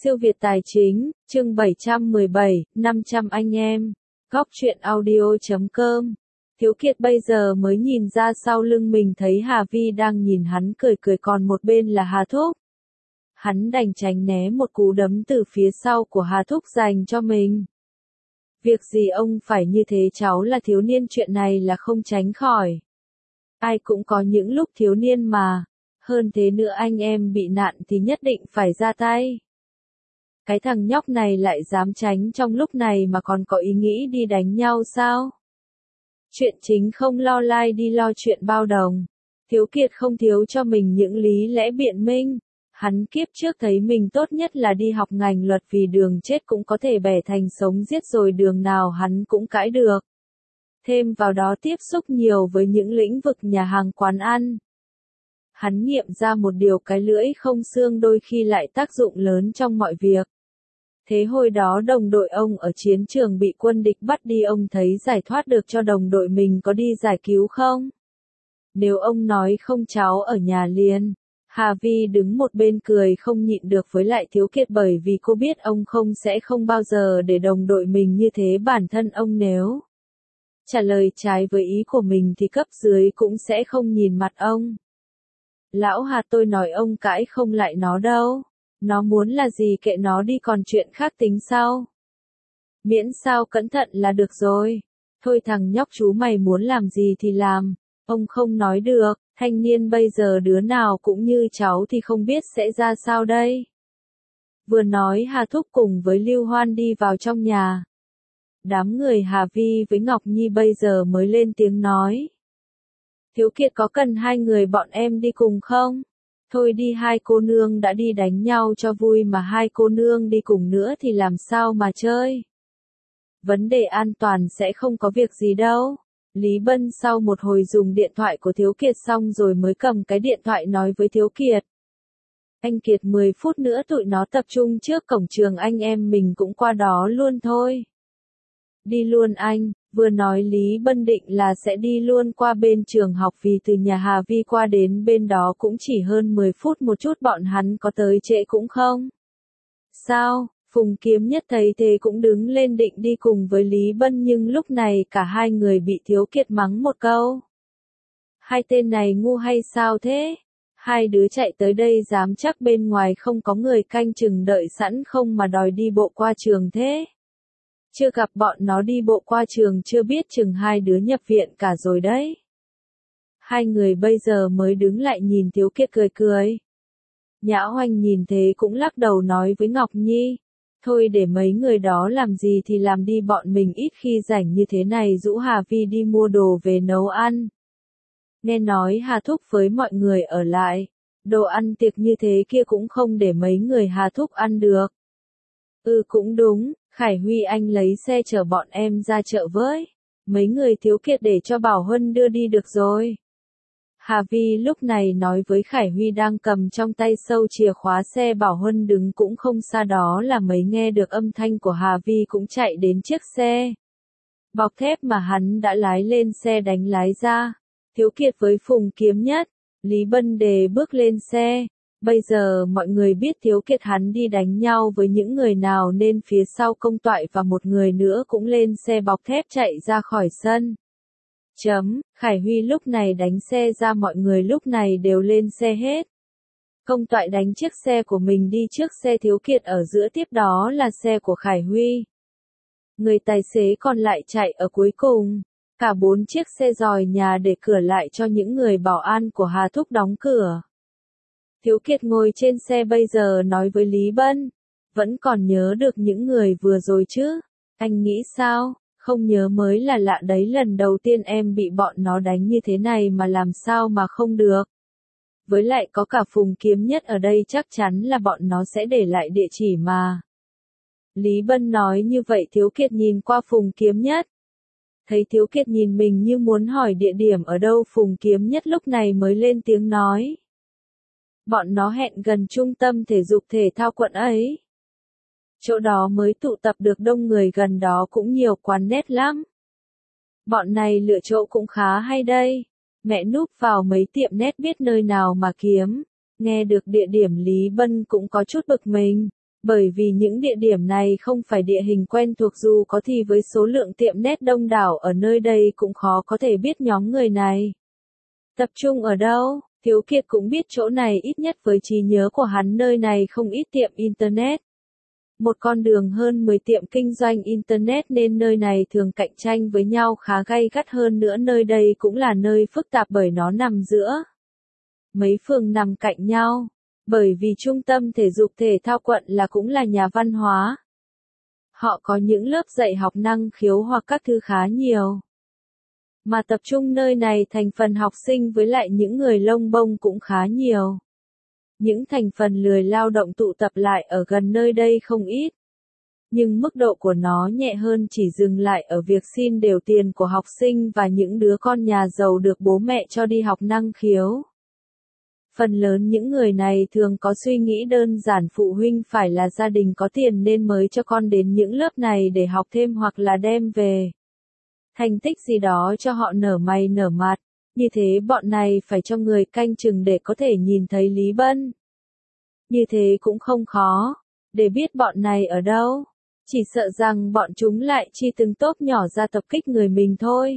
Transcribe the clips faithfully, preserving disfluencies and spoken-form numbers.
Siêu Việt Tài Chính, chương bảy trăm mười bảy, năm trăm anh em. Góc truyện audio chấm com. Thiếu Kiệt bây giờ mới nhìn ra sau lưng mình thấy Hà Vi đang nhìn hắn cười cười, còn một bên là Hà Thúc. Hắn đành tránh né một cú đấm từ phía sau của Hà Thúc dành cho mình. Việc gì ông phải như thế, cháu là thiếu niên, chuyện này là không tránh khỏi. Ai cũng có những lúc thiếu niên mà. Hơn thế nữa, anh em bị nạn thì nhất định phải ra tay. Cái thằng nhóc này lại dám tránh trong lúc này mà còn có ý nghĩ đi đánh nhau sao? Chuyện chính không lo lai đi lo chuyện bao đồng. Thiếu Kiệt không thiếu cho mình những lý lẽ biện minh. Hắn kiếp trước thấy mình tốt nhất là đi học ngành luật, vì đường chết cũng có thể bẻ thành sống giết, rồi đường nào hắn cũng cãi được. Thêm vào đó tiếp xúc nhiều với những lĩnh vực nhà hàng quán ăn. Hắn nghiệm ra một điều, cái lưỡi không xương đôi khi lại tác dụng lớn trong mọi việc. Thế hồi đó đồng đội ông ở chiến trường bị quân địch bắt đi, ông thấy giải thoát được cho đồng đội mình có đi giải cứu không? Nếu ông nói không, cháu ở nhà liền. Hà Vi đứng một bên cười không nhịn được với lại Thiếu Kiệt, bởi vì cô biết ông không sẽ không bao giờ để đồng đội mình như thế. Bản thân ông nếu trả lời trái với ý của mình thì cấp dưới cũng sẽ không nhìn mặt ông. Lão Hà, tôi nói ông cãi không lại nó đâu. Nó muốn là gì kệ nó đi, còn chuyện khác tính sau. Miễn sao cẩn thận là được rồi. Thôi thằng nhóc, chú mày muốn làm gì thì làm. Ông không nói được, thanh niên bây giờ đứa nào cũng như cháu thì không biết sẽ ra sao đây. Vừa nói, Hà Thúc cùng với Lưu Hoan đi vào trong nhà. Đám người Hà Vi với Ngọc Nhi bây giờ mới lên tiếng nói. Thiếu Kiệt, có cần hai người bọn em đi cùng không? Thôi đi, hai cô nương đã đi đánh nhau cho vui mà hai cô nương đi cùng nữa thì làm sao mà chơi. Vấn đề an toàn sẽ không có việc gì đâu. Lý Bân sau một hồi dùng điện thoại của Thiếu Kiệt xong rồi mới cầm cái điện thoại nói với Thiếu Kiệt. Anh Kiệt, mười phút nữa tụi nó tập trung trước cổng trường, anh em mình cũng qua đó luôn thôi. Đi luôn anh. Vừa nói Lý Bân định là sẽ đi luôn qua bên trường học, vì từ nhà Hà Vi qua đến bên đó cũng chỉ hơn mười phút một chút, bọn hắn có tới trễ cũng không. Sao? Phùng Kiếm Nhất thấy thế cũng đứng lên định đi cùng với Lý Bân, nhưng lúc này cả hai người bị Thiếu Kiệt mắng một câu. Hai tên này ngu hay sao thế? Hai đứa chạy tới đây dám chắc bên ngoài không có người canh chừng đợi sẵn không mà đòi đi bộ qua trường thế? Chưa gặp bọn nó đi bộ qua trường chưa biết chừng hai đứa nhập viện cả rồi đấy. Hai người bây giờ mới đứng lại nhìn Thiếu Kiệt cười cười. Nhã Hoành nhìn thế cũng lắc đầu nói với Ngọc Nhi. Thôi để mấy người đó làm gì thì làm đi, bọn mình ít khi rảnh như thế này rủ Hà Vi đi mua đồ về nấu ăn. Nghe nói Hà Thúc với mọi người ở lại. Đồ ăn tiệc như thế kia cũng không để mấy người Hà Thúc ăn được. Ừ cũng đúng. Khải Huy, anh lấy xe chở bọn em ra chợ với. Mấy người Thiếu Kiệt để cho Bảo Huân đưa đi được rồi. Hà Vi lúc này nói với Khải Huy đang cầm trong tay sâu chìa khóa xe. Bảo Huân đứng cũng không xa đó là mấy, nghe được âm thanh của Hà Vi cũng chạy đến chiếc xe bọc thép mà hắn đã lái lên xe đánh lái ra. Thiếu Kiệt với Phùng Kiếm Nhất, Lý Bân đề bước lên xe. Bây giờ mọi người biết Thiếu Kiệt hắn đi đánh nhau với những người nào nên phía sau Công Toại và một người nữa cũng lên xe bọc thép chạy ra khỏi sân. Chấm, Khải Huy lúc này đánh xe ra, mọi người lúc này đều lên xe hết. Công Toại đánh chiếc xe của mình đi trước xe Thiếu Kiệt ở giữa, tiếp đó là xe của Khải Huy. Người tài xế còn lại chạy ở cuối cùng. Cả bốn chiếc xe dòi nhà để cửa lại cho những người bảo an của Hà Thúc đóng cửa. Thiếu Kiệt ngồi trên xe bây giờ nói với Lý Bân. Vẫn còn nhớ được những người vừa rồi chứ? Anh nghĩ sao? Không nhớ mới là lạ đấy, lần đầu tiên em bị bọn nó đánh như thế này mà làm sao mà không được. Với lại có cả Phùng Kiếm Nhất ở đây, chắc chắn là bọn nó sẽ để lại địa chỉ mà. Lý Bân nói như vậy, Thiếu Kiệt nhìn qua Phùng Kiếm Nhất. Thấy Thiếu Kiệt nhìn mình như muốn hỏi địa điểm ở đâu, Phùng Kiếm Nhất lúc này mới lên tiếng nói. Bọn nó hẹn gần trung tâm thể dục thể thao quận ấy. Chỗ đó mới tụ tập được đông người, gần đó cũng nhiều quán net lắm. Bọn này lựa chỗ cũng khá hay đây. Mẹ núp vào mấy tiệm net biết nơi nào mà kiếm. Nghe được địa điểm, Lý Bân cũng có chút bực mình. Bởi vì những địa điểm này không phải địa hình quen thuộc, dù có thì với số lượng tiệm nét đông đảo ở nơi đây cũng khó có thể biết nhóm người này tập trung ở đâu. Thiếu Kiệt cũng biết chỗ này, ít nhất với trí nhớ của hắn nơi này không ít tiệm Internet. Một con đường hơn mười tiệm kinh doanh Internet nên nơi này thường cạnh tranh với nhau khá gay gắt, hơn nữa nơi đây cũng là nơi phức tạp bởi nó nằm giữa mấy phường nằm cạnh nhau. Bởi vì trung tâm thể dục thể thao quận là cũng là nhà văn hóa. Họ có những lớp dạy học năng khiếu hoặc các thứ khá nhiều. Mà tập trung nơi này thành phần học sinh với lại những người lông bông cũng khá nhiều. Những thành phần lười lao động tụ tập lại ở gần nơi đây không ít. Nhưng mức độ của nó nhẹ hơn, chỉ dừng lại ở việc xin đều tiền của học sinh và những đứa con nhà giàu được bố mẹ cho đi học năng khiếu. Phần lớn những người này thường có suy nghĩ đơn giản, phụ huynh phải là gia đình có tiền nên mới cho con đến những lớp này để học thêm hoặc là đem về thành tích gì đó cho họ nở mày nở mặt. Như thế bọn này phải cho người canh chừng để có thể nhìn thấy Lý Bân. Như thế cũng không khó để biết bọn này ở đâu. Chỉ sợ rằng bọn chúng lại chi từng tốp nhỏ ra tập kích người mình thôi.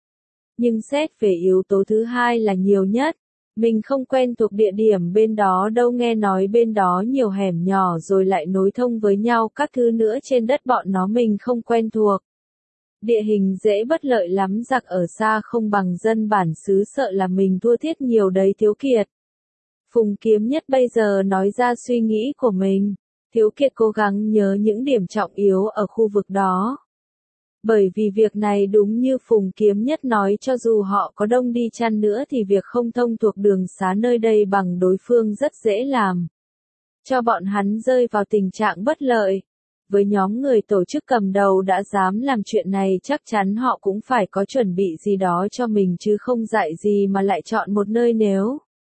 Nhưng xét về yếu tố thứ hai là nhiều nhất. Mình không quen thuộc địa điểm bên đó đâu, nghe nói bên đó nhiều hẻm nhỏ rồi lại nối thông với nhau các thứ nữa trên đất bọn nó mình không quen thuộc. Địa hình dễ bất lợi lắm, giặc ở xa không bằng dân bản xứ, sợ là mình thua thiệt nhiều đấy Thiếu Kiệt. Phùng Kiếm Nhất bây giờ nói ra suy nghĩ của mình. Thiếu Kiệt cố gắng nhớ những điểm trọng yếu ở khu vực đó. Bởi vì việc này đúng như Phùng Kiếm Nhất nói, cho dù họ có đông đi chăng nữa thì việc không thông thuộc đường xá nơi đây bằng đối phương rất dễ làm cho bọn hắn rơi vào tình trạng bất lợi. Với nhóm người tổ chức cầm đầu đã dám làm chuyện này, chắc chắn họ cũng phải có chuẩn bị gì đó cho mình chứ không dạy gì mà lại chọn một nơi nếu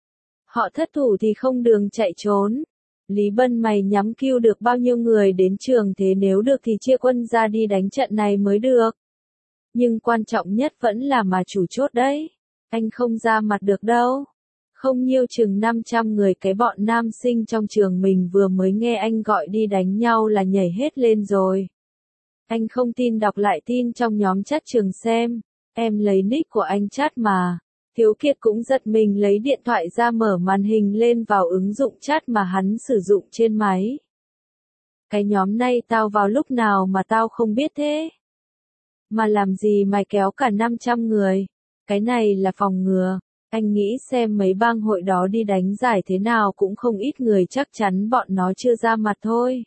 họ thất thủ thì không đường chạy trốn. Lý Bân, mày nhắm kêu được bao nhiêu người đến trường thế, nếu được thì chia quân ra đi đánh trận này mới được. Nhưng quan trọng nhất vẫn là mà chủ chốt đấy. Anh không ra mặt được đâu. Không nhiêu chừng năm trăm người, cái bọn nam sinh trong trường mình vừa mới nghe anh gọi đi đánh nhau là nhảy hết lên rồi. Anh không tin đọc lại tin trong nhóm chat trường xem. Em lấy nick của anh chat mà. Thiếu Kiệt cũng giật mình lấy điện thoại ra mở màn hình lên vào ứng dụng chat mà hắn sử dụng trên máy. Cái nhóm này tao vào lúc nào mà tao không biết thế? Mà làm gì mày kéo cả năm trăm người? Cái này là phòng ngừa. Anh nghĩ xem mấy bang hội đó đi đánh giải thế nào cũng không ít người, chắc chắn bọn nó chưa ra mặt thôi.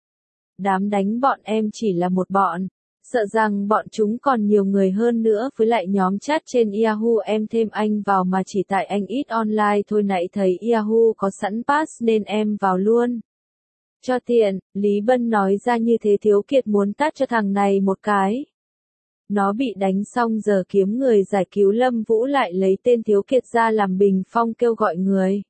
Đám đánh bọn em chỉ là một bọn. Sợ rằng bọn chúng còn nhiều người hơn nữa, với lại nhóm chat trên Yahoo em thêm anh vào mà chỉ tại anh ít online thôi, nãy thấy Yahoo có sẵn pass nên em vào luôn. Cho tiện, Lý Bân nói ra như thế. Thiếu Kiệt muốn tát cho thằng này một cái. Nó bị đánh xong giờ kiếm người giải cứu Lâm Vũ lại lấy tên Thiếu Kiệt ra làm bình phong kêu gọi người.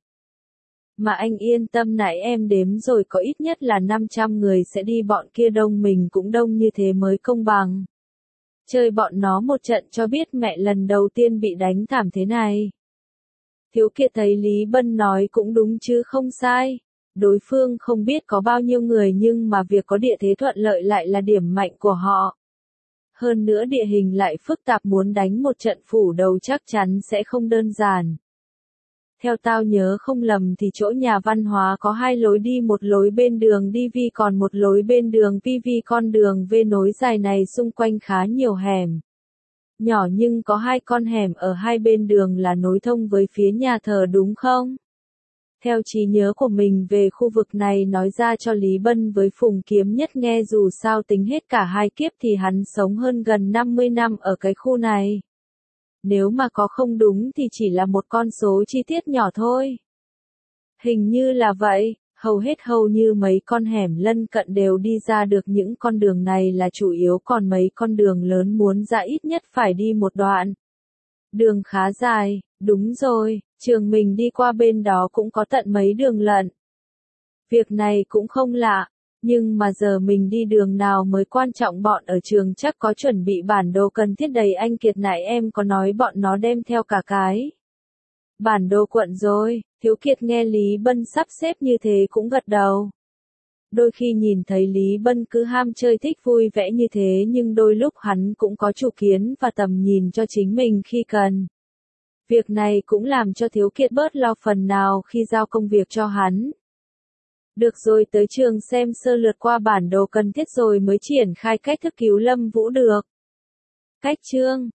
Mà anh yên tâm, nãy em đếm rồi có ít nhất là năm trăm người sẽ đi, bọn kia đông mình cũng đông, như thế mới công bằng. Chơi bọn nó một trận cho biết mẹ lần đầu tiên bị đánh thảm thế này. Thiếu Kiệt thấy Lý Bân nói cũng đúng chứ không sai. Đối phương không biết có bao nhiêu người nhưng mà việc có địa thế thuận lợi lại là điểm mạnh của họ. Hơn nữa địa hình lại phức tạp, muốn đánh một trận phủ đầu chắc chắn sẽ không đơn giản. Theo tao nhớ không lầm thì chỗ nhà văn hóa có hai lối đi, một lối bên đường đi vi còn một lối bên đường pê vê. Con đường V nối dài này xung quanh khá nhiều hẻm nhỏ, nhưng có hai con hẻm ở hai bên đường là nối thông với phía nhà thờ đúng không? Theo trí nhớ của mình về khu vực này nói ra cho Lý Bân với Phùng Kiếm Nhất nghe, dù sao tính hết cả hai kiếp thì hắn sống hơn gần năm mươi năm ở cái khu này. Nếu mà có không đúng thì chỉ là một con số chi tiết nhỏ thôi. Hình như là vậy, hầu hết hầu như mấy con hẻm lân cận đều đi ra được những con đường này là chủ yếu, còn mấy con đường lớn muốn ra ít nhất phải đi một đoạn. Đường khá dài, đúng rồi, trường mình đi qua bên đó cũng có tận mấy đường lận. Việc này cũng không lạ, nhưng mà giờ mình đi đường nào mới quan trọng, bọn ở trường chắc có chuẩn bị bản đồ cần thiết đầy. Anh Kiệt nãy em có nói bọn nó đem theo cả cái bản đồ quận rồi. Thiếu Kiệt nghe Lý Bân sắp xếp như thế cũng gật đầu. Đôi khi nhìn thấy Lý Bân cứ ham chơi thích vui vẻ như thế nhưng đôi lúc hắn cũng có chủ kiến và tầm nhìn cho chính mình khi cần. Việc này cũng làm cho Thiếu Kiệt bớt lo phần nào khi giao công việc cho hắn. Được rồi, tới trường xem sơ lược qua bản đồ cần thiết rồi mới triển khai cách thức cứu Lâm Vũ được. Cách chương